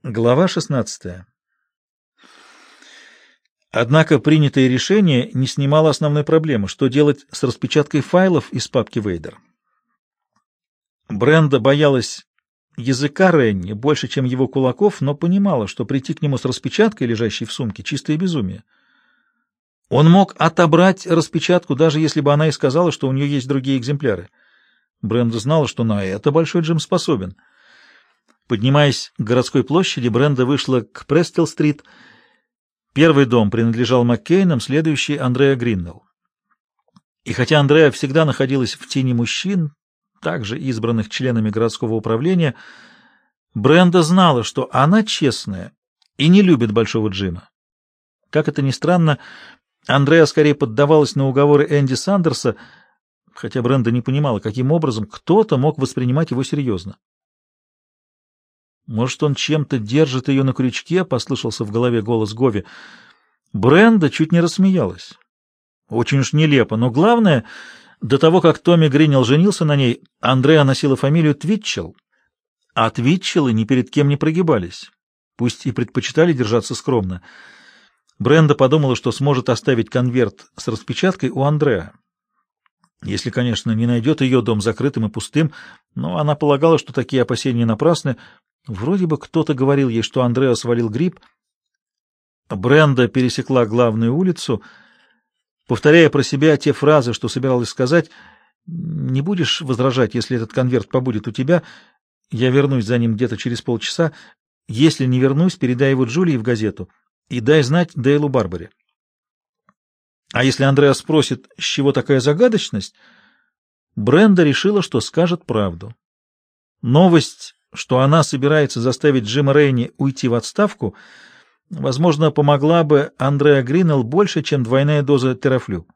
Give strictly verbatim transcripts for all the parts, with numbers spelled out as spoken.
Глава шестнадцатая. Однако принятое решение не снимало основной проблемы, что делать с распечаткой файлов из папки Вейдер. Бренда боялась языка Ренни больше, чем его кулаков, но понимала, что прийти к нему с распечаткой, лежащей в сумке, чистое безумие. Он мог отобрать распечатку, даже если бы она и сказала, что у нее есть другие экземпляры. Бренда знала, что на это Большой Джим способен. Поднимаясь к городской площади, Бренда вышла к Престилл-стрит. Первый дом принадлежал Маккейнам, следующий — Андреа Гриннелл. И хотя Андреа всегда находилась в тени мужчин, также избранных членами городского управления, Бренда знала, что она честная и не любит Большого Джима. Как это ни странно, Андреа скорее поддавалась на уговоры Энди Сандерса, хотя Бренда не понимала, каким образом кто-то мог воспринимать его серьезно. «Может, он чем-то держит ее на крючке?» — послышался в голове голос Гови. Бренда чуть не рассмеялась. Очень уж нелепо, но главное, до того, как Томми Гриннелл женился на ней, Андреа носила фамилию Твитчелл, а Твитчеллы ни перед кем не прогибались, пусть и предпочитали держаться скромно. Бренда подумала, что сможет оставить конверт с распечаткой у Андреа, если, конечно, не найдет ее дом закрытым и пустым, но она полагала, что такие опасения напрасны. Вроде бы кто-то говорил ей, что Андреа свалил грипп. Бренда пересекла главную улицу, повторяя про себя те фразы, что собиралась сказать. «Не будешь возражать, если этот конверт побудет у тебя? Я вернусь за ним где-то через полчаса. Если не вернусь, передай его Джулии в газету и дай знать Дейлу Барбаре». А если Андреа спросит, с чего такая загадочность, Бренда решила, что скажет правду. Новость, что она собирается заставить Джима Рейни уйти в отставку, возможно, помогла бы Андреа Гриннелл больше, чем двойная доза терафлю.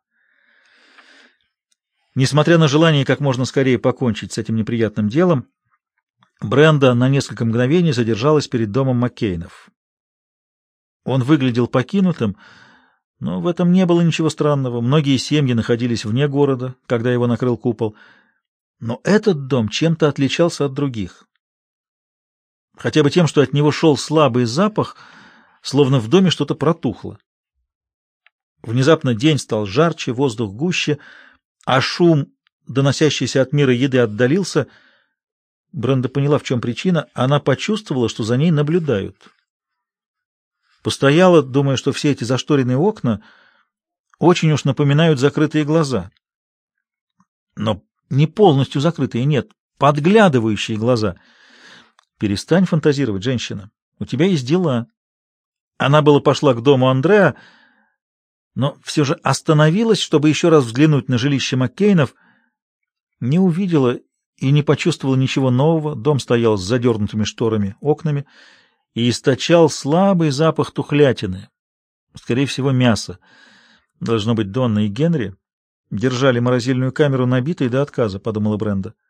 Несмотря на желание как можно скорее покончить с этим неприятным делом, Бренда на несколько мгновений задержалась перед домом Маккейнов. Он выглядел покинутым, но в этом не было ничего странного. Многие семьи находились вне города, когда его накрыл купол. Но этот дом чем-то отличался от других. Хотя бы тем, что от него шел слабый запах, словно в доме что-то протухло. Внезапно день стал жарче, воздух гуще, а шум, доносящийся от мира еды, отдалился. Бренда поняла, в чем причина. Она почувствовала, что за ней наблюдают. Постояла, думая, что все эти зашторенные окна очень уж напоминают закрытые глаза. Но не полностью закрытые, нет, подглядывающие глаза. Перестань фантазировать, женщина. У тебя есть дела. Она было пошла к дому Андреа, но все же остановилась, чтобы еще раз взглянуть на жилище Маккейнов. Не увидела и не почувствовала ничего нового. Дом стоял с задернутыми шторами, окнами, и источал слабый запах тухлятины, скорее всего, мяса. Должно быть, Донна и Генри держали морозильную камеру набитой до отказа, — подумала Бренда.